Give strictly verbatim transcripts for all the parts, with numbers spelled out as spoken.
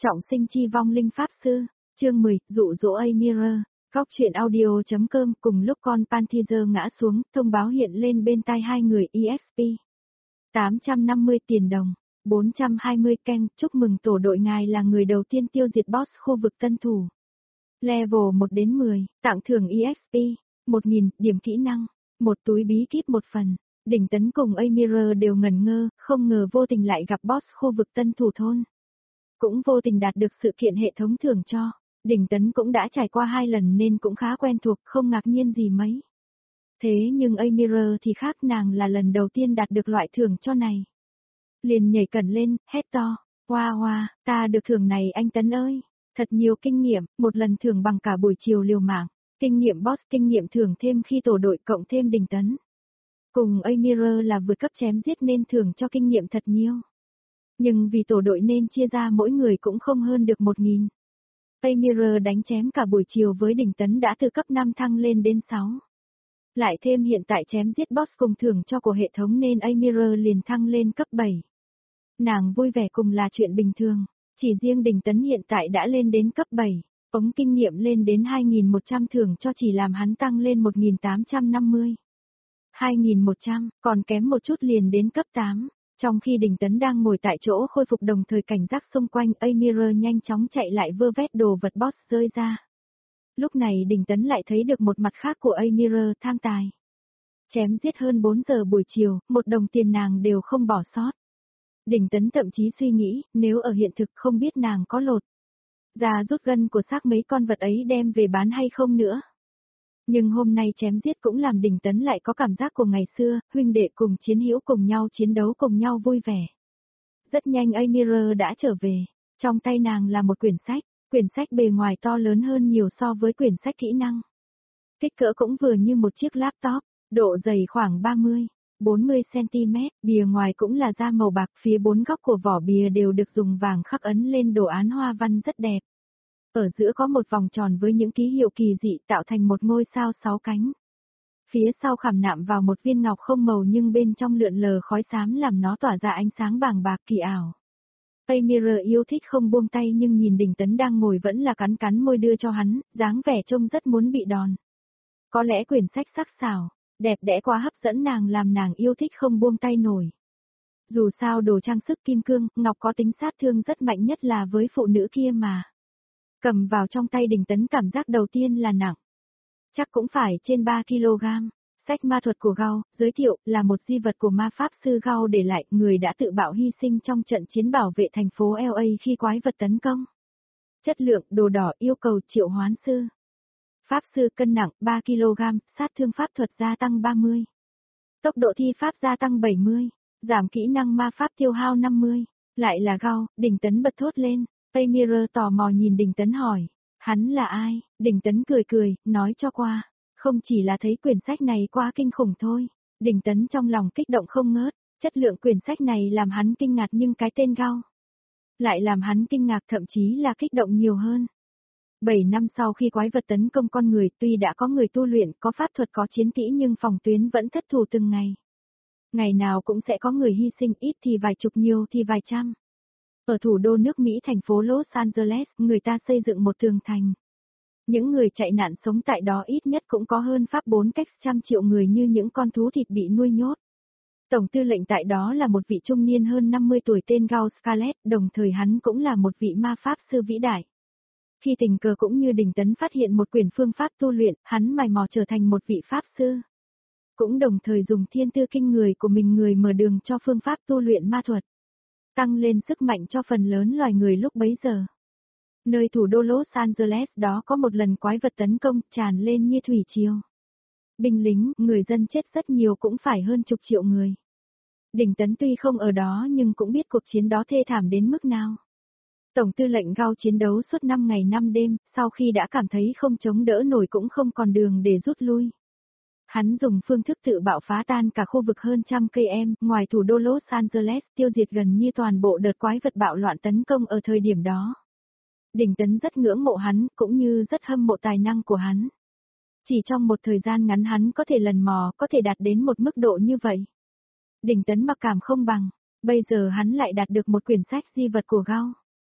Trọng sinh chi vong linh pháp sư, chương mười, dụ dỗ Amira. Góc truyện audio.com. Cùng lúc con Panther ngã xuống, thông báo hiện lên bên tai hai người e ích pê. tám trăm năm mươi tiền đồng, bốn trăm hai mươi Ken, chúc mừng tổ đội ngài là người đầu tiên tiêu diệt boss khu vực tân thủ. Level một đến mười, tặng thưởng e ích pê, một nghìn, điểm kỹ năng, một túi bí kíp một phần. Đỉnh Tấn cùng Amira đều ngẩn ngơ, không ngờ vô tình lại gặp boss khu vực tân thủ thôn. Cũng vô tình đạt được sự kiện hệ thống thưởng cho. Đỉnh Tấn cũng đã trải qua hai lần nên cũng khá quen thuộc, không ngạc nhiên gì mấy. Thế nhưng Amira thì khác, nàng là lần đầu tiên đạt được loại thưởng cho này. Liền nhảy cẩn lên, hét to, hoa hoa, ta được thưởng này anh Tấn ơi. Thật nhiều kinh nghiệm, một lần thưởng bằng cả buổi chiều liều mạng. Kinh nghiệm boss, kinh nghiệm thưởng thêm khi tổ đội cộng thêm Đỉnh Tấn. Cùng Amira là vượt cấp chém giết nên thưởng cho kinh nghiệm thật nhiều. Nhưng vì tổ đội nên chia ra mỗi người cũng không hơn được một nghìn. Amira đánh chém cả buổi chiều với Đỉnh Tấn đã từ cấp năm thăng lên đến sáu. Lại thêm hiện tại chém giết boss cùng thưởng cho của hệ thống nên Amira liền thăng lên cấp bảy. Nàng vui vẻ cùng là chuyện bình thường, chỉ riêng Đỉnh Tấn hiện tại đã lên đến cấp bảy, ống kinh nghiệm lên đến hai nghìn một trăm thưởng cho chỉ làm hắn tăng lên một nghìn tám trăm năm mươi. hai nghìn một trăm, còn kém một chút liền đến cấp tám. Trong khi Đỉnh Tấn đang ngồi tại chỗ khôi phục đồng thời cảnh giác xung quanh, Amira nhanh chóng chạy lại vơ vét đồ vật boss rơi ra. Lúc này Đỉnh Tấn lại thấy được một mặt khác của Amira, tham tài. Chém giết hơn bốn giờ buổi chiều, một đồng tiền nàng đều không bỏ sót. Đỉnh Tấn thậm chí suy nghĩ, nếu ở hiện thực không biết nàng có lột ra rút gân của xác mấy con vật ấy đem về bán hay không nữa. Nhưng hôm nay chém giết cũng làm Đỉnh Tấn lại có cảm giác của ngày xưa, huynh đệ cùng chiến hữu cùng nhau chiến đấu cùng nhau vui vẻ. Rất nhanh Amira đã trở về, trong tay nàng là một quyển sách, quyển sách bề ngoài to lớn hơn nhiều so với quyển sách kỹ năng. Kích cỡ cũng vừa như một chiếc laptop, độ dày khoảng ba mươi, bốn mươi xăng-ti-mét, bìa ngoài cũng là da màu bạc, phía bốn góc của vỏ bìa đều được dùng vàng khắc ấn lên đồ án hoa văn rất đẹp. Ở giữa có một vòng tròn với những ký hiệu kỳ dị tạo thành một ngôi sao sáu cánh. Phía sau khảm nạm vào một viên ngọc không màu nhưng bên trong lượn lờ khói xám làm nó tỏa ra ánh sáng bàng bạc kỳ ảo. Amira yêu thích không buông tay nhưng nhìn Đỉnh Tấn đang ngồi vẫn là cắn cắn môi đưa cho hắn, dáng vẻ trông rất muốn bị đòn. Có lẽ quyển sách sắc sảo, đẹp đẽ quá hấp dẫn nàng làm nàng yêu thích không buông tay nổi. Dù sao đồ trang sức kim cương, ngọc có tính sát thương rất mạnh nhất là với phụ nữ kia mà. Cầm vào trong tay Đỉnh Tấn cảm giác đầu tiên là nặng. Chắc cũng phải trên ba ki lô gam. Sách ma thuật của Gao, giới thiệu, là một di vật của ma pháp sư Gao để lại, người đã tự bạo hy sinh trong trận chiến bảo vệ thành phố lờ a khi quái vật tấn công. Chất lượng, đồ đỏ, yêu cầu triệu hoán sư. Pháp sư cân nặng ba ki lô gam, sát thương pháp thuật gia tăng ba mươi. Tốc độ thi pháp gia tăng bảy mươi, giảm kỹ năng ma pháp tiêu hao năm mươi. Lại là Gao, Đỉnh Tấn bật thốt lên. Amira tò mò nhìn Đỉnh Tấn hỏi, hắn là ai? Đỉnh Tấn cười cười, nói cho qua. Không chỉ là thấy quyển sách này quá kinh khủng thôi. Đỉnh Tấn trong lòng kích động không ngớt, chất lượng quyển sách này làm hắn kinh ngạc nhưng cái tên Gao lại làm hắn kinh ngạc, thậm chí là kích động nhiều hơn. Bảy năm sau khi quái vật tấn công con người, tuy đã có người tu luyện, có pháp thuật, có chiến kỹ nhưng phòng tuyến vẫn thất thủ từng ngày. Ngày nào cũng sẽ có người hy sinh, ít thì vài chục, nhiều thì vài trăm. Ở thủ đô nước Mỹ thành phố Los Angeles, người ta xây dựng một tường thành. Những người chạy nạn sống tại đó ít nhất cũng có hơn pháp bốn cách trăm triệu người như những con thú thịt bị nuôi nhốt. Tổng tư lệnh tại đó là một vị trung niên hơn năm mươi tuổi tên Gao Scarlet, đồng thời hắn cũng là một vị ma pháp sư vĩ đại. Khi tình cờ cũng như Đỉnh Tấn phát hiện một quyển phương pháp tu luyện, hắn mày mò trở thành một vị pháp sư. Cũng đồng thời dùng thiên tư kinh người của mình người mở đường cho phương pháp tu luyện ma thuật. Tăng lên sức mạnh cho phần lớn loài người lúc bấy giờ. Nơi thủ đô Los Angeles đó có một lần quái vật tấn công tràn lên như thủy triều. Binh lính, người dân chết rất nhiều, cũng phải hơn chục triệu người. Đỉnh Tấn tuy không ở đó nhưng cũng biết cuộc chiến đó thê thảm đến mức nào. Tổng tư lệnh Gao chiến đấu suốt năm ngày năm đêm, sau khi đã cảm thấy không chống đỡ nổi cũng không còn đường để rút lui. Hắn dùng phương thức tự bạo phá tan cả khu vực hơn trăm cây em, ngoài thủ đô Los Angeles, tiêu diệt gần như toàn bộ đợt quái vật bạo loạn tấn công ở thời điểm đó. Đỉnh Tấn rất ngưỡng mộ hắn, cũng như rất hâm mộ tài năng của hắn. Chỉ trong một thời gian ngắn hắn có thể lần mò, có thể đạt đến một mức độ như vậy. Đỉnh Tấn mặc cảm không bằng, bây giờ hắn lại đạt được một quyển sách di vật của Gao.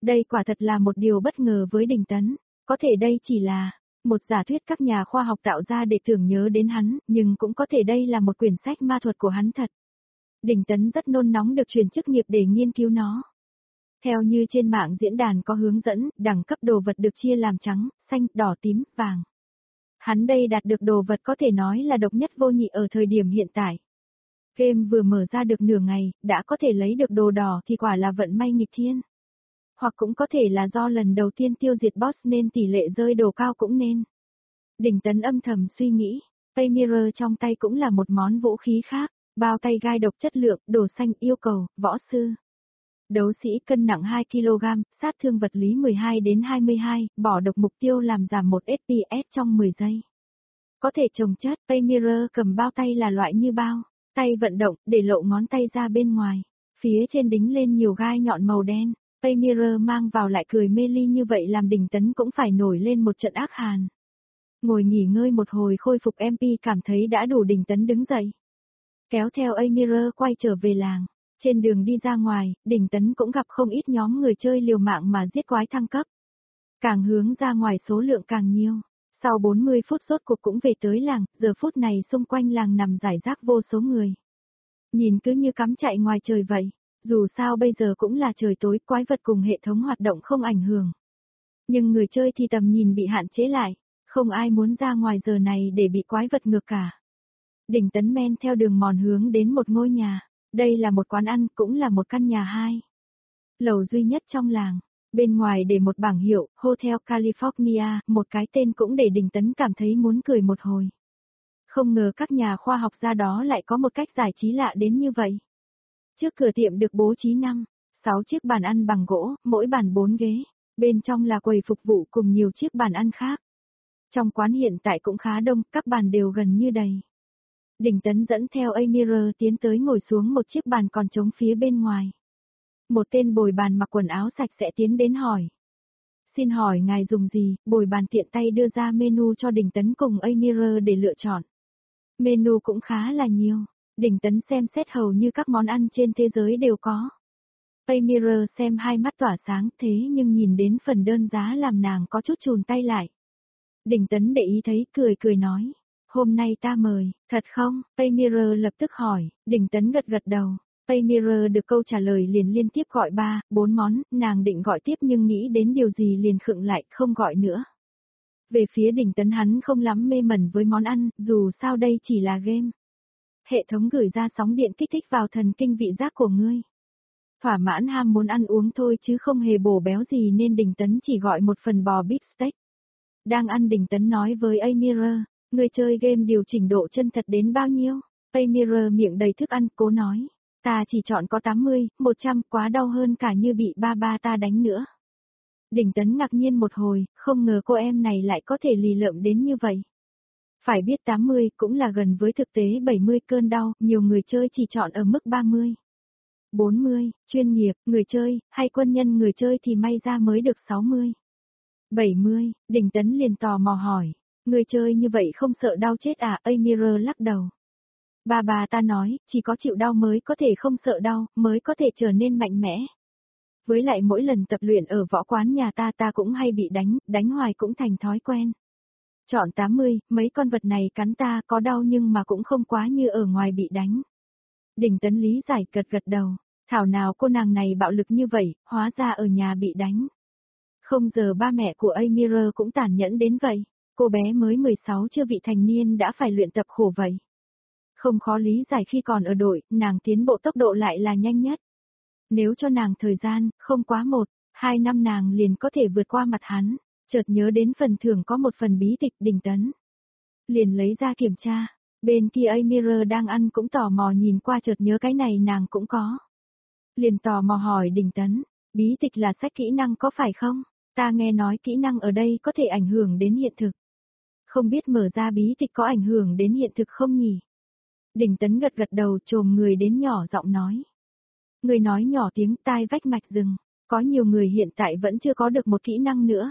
Đây quả thật là một điều bất ngờ với Đình Tấn. Có thể đây chỉ là một giả thuyết các nhà khoa học tạo ra để tưởng nhớ đến hắn, nhưng cũng có thể đây là một quyển sách ma thuật của hắn thật. Đình Tấn rất nôn nóng được chuyển chức nghiệp để nghiên cứu nó. Theo như trên mạng diễn đàn có hướng dẫn, đẳng cấp đồ vật được chia làm trắng, xanh, đỏ, tím, vàng. Hắn đây đạt được đồ vật có thể nói là độc nhất vô nhị ở thời điểm hiện tại. Game vừa mở ra được nửa ngày, đã có thể lấy được đồ đỏ thì quả là vận may nghịch thiên. Hoặc cũng có thể là do lần đầu tiên tiêu diệt boss nên tỷ lệ rơi đồ cao cũng nên. Đình Tấn âm thầm suy nghĩ, tay mirror trong tay cũng là một món vũ khí khác, bao tay gai độc chất lượng, đồ xanh yêu cầu, võ sư. Đấu sĩ cân nặng hai ki lô gam, sát thương vật lý mười hai đến hai mươi hai, bỏ độc mục tiêu làm giảm một ép pê ét trong mười giây. Có thể trồng chất, tay mirror cầm bao tay là loại như bao, tay vận động, để lộ ngón tay ra bên ngoài. Phía trên đính lên nhiều gai nhọn màu đen, tay mirror mang vào lại cười mê ly như vậy làm Đình Tấn cũng phải nổi lên một trận ác hàn. Ngồi nghỉ ngơi một hồi khôi phục em pê cảm thấy đã đủ, Đình Tấn đứng dậy. Kéo theo A Mirror quay trở về làng. Trên đường đi ra ngoài, Đình Tấn cũng gặp không ít nhóm người chơi liều mạng mà giết quái thăng cấp. Càng hướng ra ngoài số lượng càng nhiều. Sau bốn mươi phút rốt cuộc cũng về tới làng, giờ phút này xung quanh làng nằm rải rác vô số người. Nhìn cứ như cắm chạy ngoài trời vậy. Dù sao bây giờ cũng là trời tối, quái vật cùng hệ thống hoạt động không ảnh hưởng. Nhưng người chơi thì tầm nhìn bị hạn chế lại, không ai muốn ra ngoài giờ này để bị quái vật ngược cả. Đình Tấn men theo đường mòn hướng đến một ngôi nhà, đây là một quán ăn, cũng là một căn nhà hai lầu duy nhất trong làng. Bên ngoài để một bảng hiệu, Hotel California, một cái tên cũng để Đình Tấn cảm thấy muốn cười một hồi. Không ngờ các nhà khoa học ra đó lại có một cách giải trí lạ đến như vậy. Trước cửa tiệm được bố trí năm, sáu chiếc bàn ăn bằng gỗ, mỗi bàn bốn ghế, bên trong là quầy phục vụ cùng nhiều chiếc bàn ăn khác. Trong quán hiện tại cũng khá đông, các bàn đều gần như đầy. Đình Tấn dẫn theo A Mirror tiến tới ngồi xuống một chiếc bàn còn trống phía bên ngoài. Một tên bồi bàn mặc quần áo sạch sẽ tiến đến hỏi. Xin hỏi ngài dùng gì? Bồi bàn tiện tay đưa ra menu cho Đình Tấn cùng A Mirror để lựa chọn. Menu cũng khá là nhiều. Đình Tấn xem xét hầu như các món ăn trên thế giới đều có. A Mirror xem hai mắt tỏa sáng thế nhưng nhìn đến phần đơn giá làm nàng có chút chùn tay lại. Đình Tấn để ý thấy cười cười nói. Hôm nay ta mời, thật không? A Mirror lập tức hỏi, Đình Tấn gật gật đầu. A Mirror được câu trả lời liền liên tiếp gọi ba, bốn món, nàng định gọi tiếp nhưng nghĩ đến điều gì liền khựng lại, không gọi nữa. Về phía Đình Tấn hắn không lắm mê mẩn với món ăn, dù sao đây chỉ là game. Hệ thống gửi ra sóng điện kích thích vào thần kinh vị giác của ngươi. Thỏa mãn ham muốn ăn uống thôi chứ không hề bổ béo gì nên Đình Tấn chỉ gọi một phần bò beef steak. Đang ăn Đình Tấn nói với A Mirror, người chơi game điều chỉnh độ chân thật đến bao nhiêu? A Mirror miệng đầy thức ăn cố nói, ta chỉ chọn có tám mươi, một trăm, quá đau hơn cả như bị ba ba ta đánh nữa. Đình Tấn ngạc nhiên một hồi, không ngờ cô em này lại có thể lì lợm đến như vậy. Phải biết tám mươi cũng là gần với thực tế bảy mươi cơn đau, nhiều người chơi chỉ chọn ở mức ba mươi. bốn mươi, chuyên nghiệp, người chơi, hay quân nhân người chơi thì may ra mới được sáu mươi. bảy mươi, Đình Tấn liền tò mò hỏi, người chơi như vậy không sợ đau chết à? A Mirror lắc đầu. Bà bà ta nói, chỉ có chịu đau mới có thể không sợ đau, mới có thể trở nên mạnh mẽ. Với lại mỗi lần tập luyện ở võ quán nhà ta ta cũng hay bị đánh, đánh hoài cũng thành thói quen. Chọn tám mươi, mấy con vật này cắn ta có đau nhưng mà cũng không quá như ở ngoài bị đánh. Đình Tấn lý giải gật gật đầu, thảo nào cô nàng này bạo lực như vậy, hóa ra ở nhà bị đánh. Không giờ ba mẹ của A Mirror cũng tàn nhẫn đến vậy, cô bé mới mười sáu chưa vị thành niên đã phải luyện tập khổ vậy. Không khó lý giải khi còn ở đội, nàng tiến bộ tốc độ lại là nhanh nhất. Nếu cho nàng thời gian, không quá một, hai năm nàng liền có thể vượt qua mặt hắn, chợt nhớ đến phần thưởng có một phần bí tịch. Đình Tấn liền lấy ra kiểm tra, bên kia A Mirror đang ăn cũng tò mò nhìn qua chợt nhớ cái này nàng cũng có. Liền tò mò hỏi Đình Tấn, bí tịch là sách kỹ năng có phải không? Ta nghe nói kỹ năng ở đây có thể ảnh hưởng đến hiện thực. Không biết mở ra bí tịch có ảnh hưởng đến hiện thực không nhỉ? Đình Tấn gật gật đầu chồm người đến nhỏ giọng nói. Người nói nhỏ tiếng tai vách mạch rừng, có nhiều người hiện tại vẫn chưa có được một kỹ năng nữa.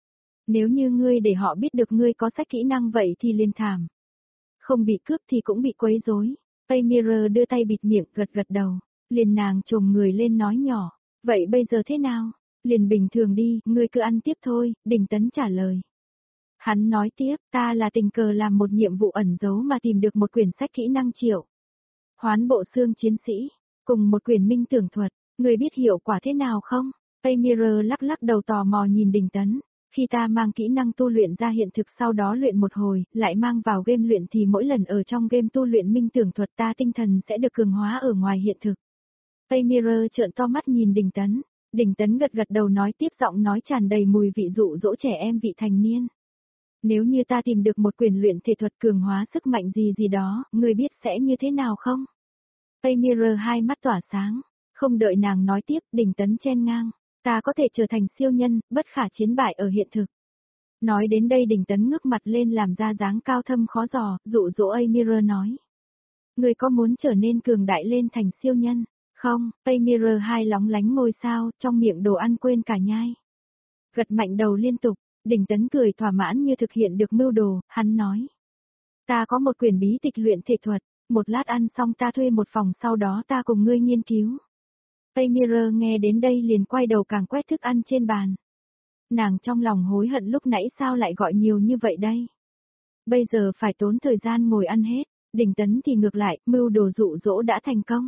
Nếu như ngươi để họ biết được ngươi có sách kỹ năng vậy thì liền thảm. Không bị cướp thì cũng bị quấy rối. A Mirror đưa tay bịt miệng gật gật đầu, liền nàng chồm người lên nói nhỏ. Vậy bây giờ thế nào? Liền bình thường đi, ngươi cứ ăn tiếp thôi, Đình Tấn trả lời. Hắn nói tiếp, ta là tình cờ làm một nhiệm vụ ẩn giấu mà tìm được một quyển sách kỹ năng triệu hoán bộ xương chiến sĩ, cùng một quyển minh tưởng thuật, ngươi biết hiệu quả thế nào không? Amir lắc lắc đầu tò mò nhìn Đình Tấn. Khi ta mang kỹ năng tu luyện ra hiện thực sau đó luyện một hồi, lại mang vào game luyện thì mỗi lần ở trong game tu luyện minh tưởng thuật ta tinh thần sẽ được cường hóa ở ngoài hiện thực. Amir trợn to mắt nhìn Đình Tấn. Đình Tấn gật gật đầu nói tiếp, giọng nói tràn đầy mùi vị dụ dỗ trẻ em vị thành niên. Nếu như ta tìm được một quyền luyện thể thuật cường hóa sức mạnh gì gì đó, ngươi biết sẽ như thế nào không? Amir hai mắt tỏa sáng, không đợi nàng nói tiếp, Đình Tấn chen ngang. Ta có thể trở thành siêu nhân, bất khả chiến bại ở hiện thực. Nói đến đây Đình Tấn ngước mặt lên làm ra dáng cao thâm khó dò, dụ dỗ Amir nói. Ngươi có muốn trở nên cường đại lên thành siêu nhân? Không, Amir hai lóng lánh ngôi sao, trong miệng đồ ăn quên cả nhai. Gật mạnh đầu liên tục, Đình Tấn cười thỏa mãn như thực hiện được mưu đồ, hắn nói. Ta có một quyển bí tịch luyện thể thuật, một lát ăn xong ta thuê một phòng sau đó ta cùng ngươi nghiên cứu. Amir nghe đến đây liền quay đầu càng quét thức ăn trên bàn. Nàng trong lòng hối hận lúc nãy sao lại gọi nhiều như vậy đây. Bây giờ phải tốn thời gian ngồi ăn hết, Đình Tấn thì ngược lại, mưu đồ dụ dỗ đã thành công.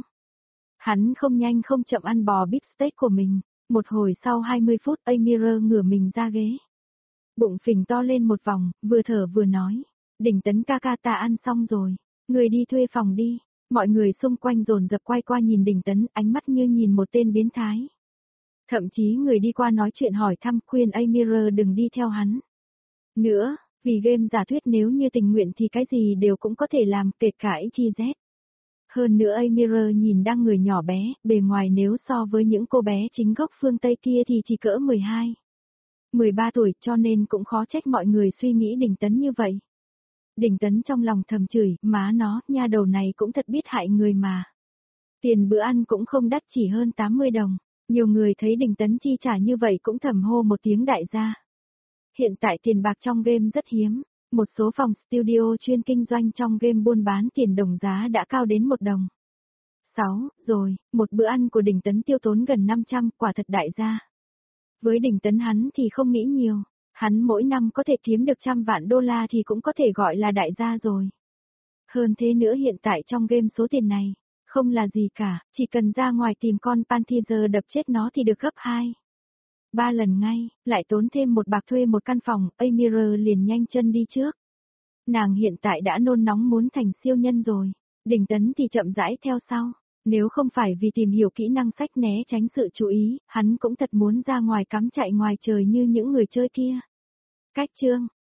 Hắn không nhanh không chậm ăn bò bít steak của mình, một hồi sau hai mươi phút Amir ngửa mình ra ghế. Bụng phình to lên một vòng, vừa thở vừa nói, Đình Tấn ca ca ta ăn xong rồi, người đi thuê phòng đi. Mọi người xung quanh dồn dập quay qua nhìn Đình Tấn, ánh mắt như nhìn một tên biến thái. Thậm chí người đi qua nói chuyện hỏi thăm khuyên Amir đừng đi theo hắn. Nữa, vì game giả thuyết nếu như tình nguyện thì cái gì đều cũng có thể làm, kể cả i z. Hơn nữa Amir nhìn đang người nhỏ bé, bề ngoài nếu so với những cô bé chính gốc phương Tây kia thì chỉ cỡ mười hai, mười ba tuổi, cho nên cũng khó trách mọi người suy nghĩ Đình Tấn như vậy. Đình Tấn trong lòng thầm chửi, má nó, nha đầu này cũng thật biết hại người mà. Tiền bữa ăn cũng không đắt, chỉ hơn tám mươi đồng. Nhiều người thấy Đình Tấn chi trả như vậy cũng thầm hô một tiếng đại gia. Hiện tại tiền bạc trong game rất hiếm. Một số phòng studio chuyên kinh doanh trong game buôn bán tiền đồng giá đã cao đến một đồng. sáu, rồi, một bữa ăn của Đình Tấn tiêu tốn gần năm trăm, quả thật đại gia. Với Đình Tấn hắn thì không nghĩ nhiều. Hắn mỗi năm có thể kiếm được trăm vạn đô la thì cũng có thể gọi là đại gia rồi. Hơn thế nữa hiện tại trong game số tiền này, không là gì cả, chỉ cần ra ngoài tìm con Panther đập chết nó thì được gấp hai. Ba lần ngay, lại tốn thêm một bạc thuê một căn phòng, Amir liền nhanh chân đi trước. Nàng hiện tại đã nôn nóng muốn thành siêu nhân rồi, Đình Tấn thì chậm rãi theo sau. Nếu không phải vì tìm hiểu kỹ năng sách né tránh sự chú ý, hắn cũng thật muốn ra ngoài cắm chạy ngoài trời như những người chơi kia. Cách chương